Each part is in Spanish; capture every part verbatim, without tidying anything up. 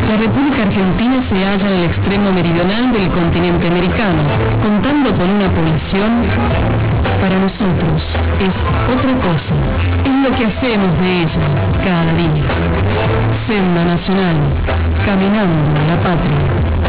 La República Argentina se halla en el extremo meridional del continente americano, contando con una población, para nosotros, es otra cosa. Es lo que hacemos de ella cada día. Senda Nacional, caminando a la patria.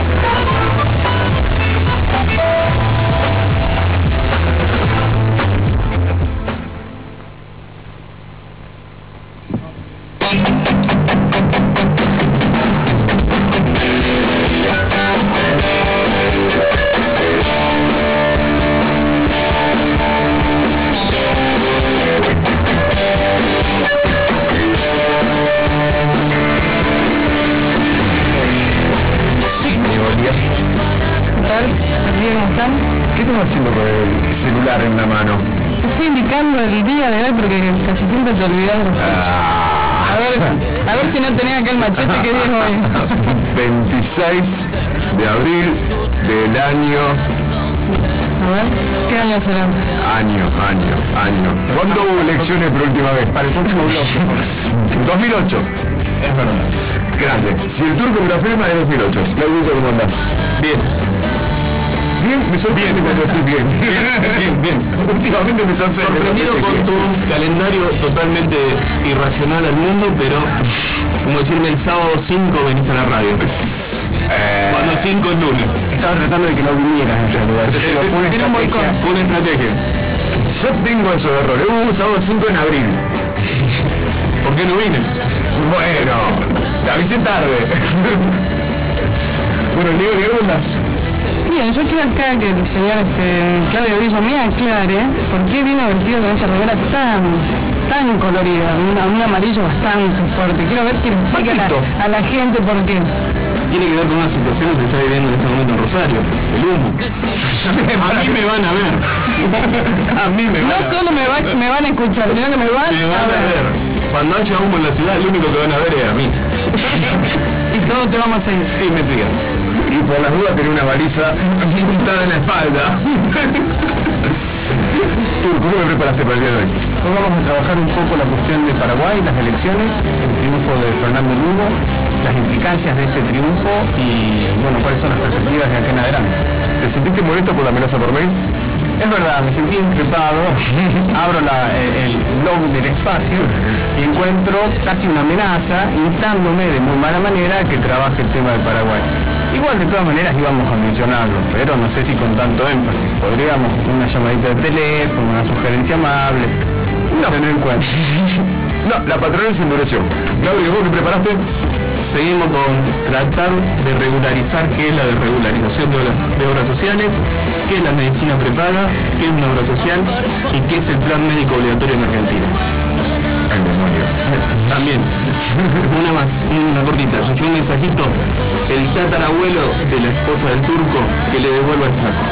¿Qué estás haciendo con el celular en la mano? Te estoy indicando el día de hoy porque casi siempre te olvidas de los fechas. Ah. A ver, a ver si no tenés acá el machete que día es hoy. veintiséis de abril del año... A ver, ¿qué año será? Año, año, año. ¿Cuándo hubo elecciones por última vez? Para el próximo bloque. dos mil ocho. Es verdad. Grande. Si el turco me lo afirma, es dos mil ocho. Claudito, ¿cómo andás? Bien. Bien, me sorprende cuando decís bien. Bien, bien. Últimamente me sorprende. Sorprendido con tu calendario totalmente irracional al mundo, pero como decirme el sábado cinco venís a la radio. Eh, Cuando cinco es lunes. Estaba tratando de que no vinieras en realidad. Fue una estrategia. Fue una estrategia. yo tengo esos errores. Hubo un sábado cinco en abril. ¿Por qué no vine? Bueno, te avisé tarde. Bueno, Diego, ¿qué onda? Bien, yo quiero acá que el señor este, Claudio Villa me aclare por qué vino vestido con esa remera tan, tan colorida, un, un amarillo bastante fuerte. Quiero ver que le explique a la, a la gente por qué. Tiene que ver con una situación que se está viviendo en este momento en Rosario, el humo. A mí me van a ver. A mí me van No a ver. solo me, va, me van a escuchar, sino que me van, Me van a ver. a ver. Cuando haya humo en la ciudad, el único que van a ver es a mí. Y todos te vamos a seguir. Y me sigan. Y por las dudas tenía una baliza montada en la espalda. Turco, ¿cómo me preparaste para el día de hoy? Hoy vamos a trabajar un poco la cuestión de Paraguay, las elecciones, el triunfo de Fernando Lugo, las implicancias de este triunfo y, bueno, cuáles son las perspectivas de acá en adelante. ¿Te sentiste molesto por la amenaza por mail? Es verdad, me sentí increpado, abro la, el blog del espacio y encuentro casi una amenaza instándome de muy mala manera a que trabaje el tema de Paraguay. Igual de todas maneras íbamos a mencionarlo, pero no sé si con tanto énfasis. Podríamos una llamadita de teléfono, una sugerencia amable, No. tener en cuenta. No, la patronal se endureció. Claudio, ¿vos qué preparaste? Seguimos con tratar de regularizar qué es la desregularización de obras, de obras sociales, qué es la medicina prepaga, qué es una obra social y qué es el plan médico obligatorio en Argentina. El demonio. También, una más, una cortita, recibí un mensajito, el tatarabuelo de la esposa del turco que le devuelva el saco.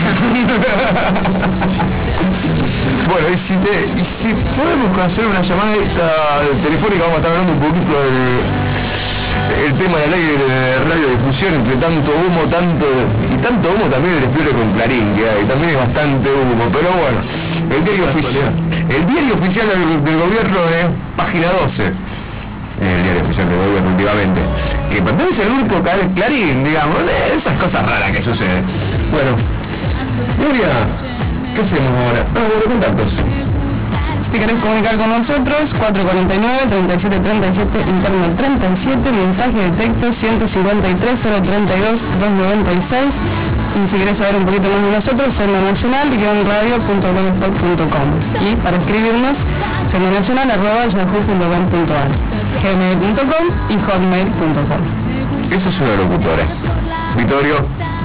Bueno, y si, te, y si podemos hacer una llamada telefónica, vamos a estar hablando un poquito del el tema de la ley de radiodifusión, entre tanto humo, tanto y tanto humo también el despliegue con Clarín que hay, también es bastante humo, pero bueno, el diario oficial, el diario oficial del, del gobierno es página doce, el diario oficial del gobierno últimamente, que pertenece al grupo Clarín, digamos, de esas cosas raras que suceden. Bueno, Gloria, ¿qué hacemos ahora? Ah, bueno, contactos. Si te querés comunicar con nosotros, cuatro cuatro nueve, tres siete tres siete, interno treinta y siete, mensaje de texto ciento cincuenta y tres, cero treinta y dos, doscientos noventa y seis. Y si querés saber un poquito más de nosotros, senda nacional guion radio punto blogspot punto com. Y para escribirnos, senda nacional arroba yahoo punto com punto ar, gmail punto com y hotmail punto com. Eso es una locutora. Vittorio.